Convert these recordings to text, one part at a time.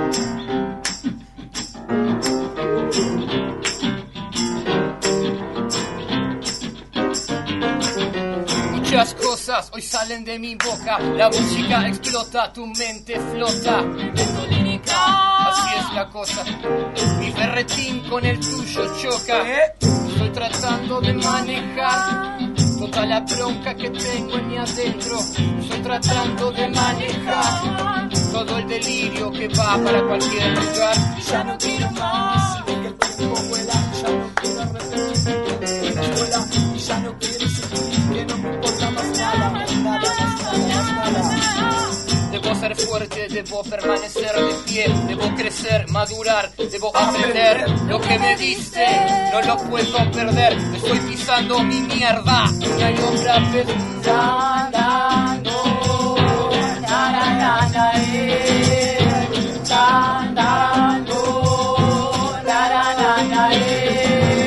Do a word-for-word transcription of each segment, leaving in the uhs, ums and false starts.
Muchas cosas hoy salen de mi boca, la música explota, tu mente flota. Así es la cosa, mi berretín con el tuyo choca. Estoy tratando de manejar toda la bronca que tengo en mi adentro. Estoy tratando de manejar todo el delirio que va para cualquier lugar. Ya no quiero más, de que el tiempo vuela. Ya no quiero arrepentirme de la escuela. Y ya no quiero sentir que no me importa más nada, más nada, más nada, más nada. Debo ser fuerte, debo permanecer de pie, debo crecer, madurar, debo aprender lo que me diste, no lo puedo perder. Estoy pisando mi mierda, y hay otra vez andando. Na, na, na, na, eh. Andando. Na, na, na, na, eh.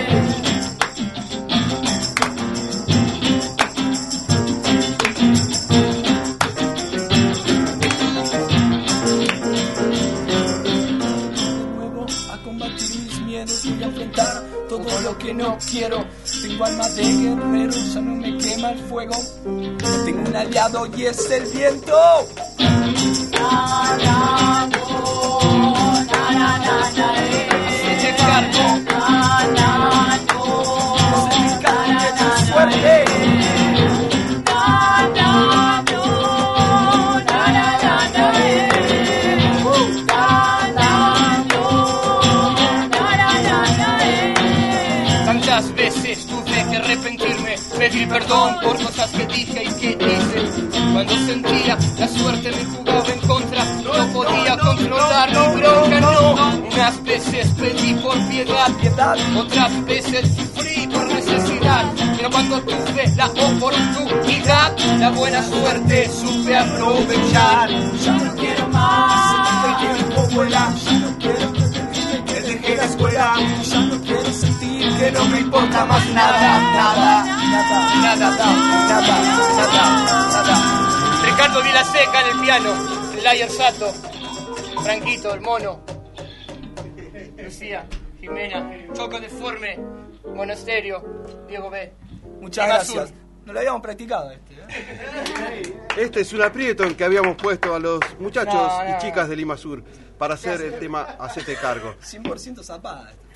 Voy a enfrentar todo lo que no quiero. Tengo alma de guerrero, ya no me quema el fuego. Tengo un aliado y es el viento. Te cargo. Se me cae tu suerte. Tantas veces tuve que arrepentirme, pedir perdón por cosas que dije y que hice. Cuando sentía la suerte me jugaba en contra, no podía controlar mi bronca, no. Unas veces pedí por piedad, otras veces sufrí por necesidad. Pero cuando tuve la oportunidad, la buena suerte supe aprovechar. Ya no quiero más, el tiempo vuela. Ya no quiero que dejé la escuela. Ya no quiero sentir que no me importa más nada, nada, nada, Nada, nada, nada, nada. Ricardo Vilaseca en el piano, Layer Sato, Franquito, el mono, Lucía, Jimena, Choco Deforme, Monasterio, Diego B. Muchas Lima gracias. Sur. No lo habíamos practicado este, ¿eh? Este es un aprieto en que habíamos puesto a los muchachos No, no, y no. chicas de Lima Sur para hacer el tema Hacete Cargo. cien por ciento zapada.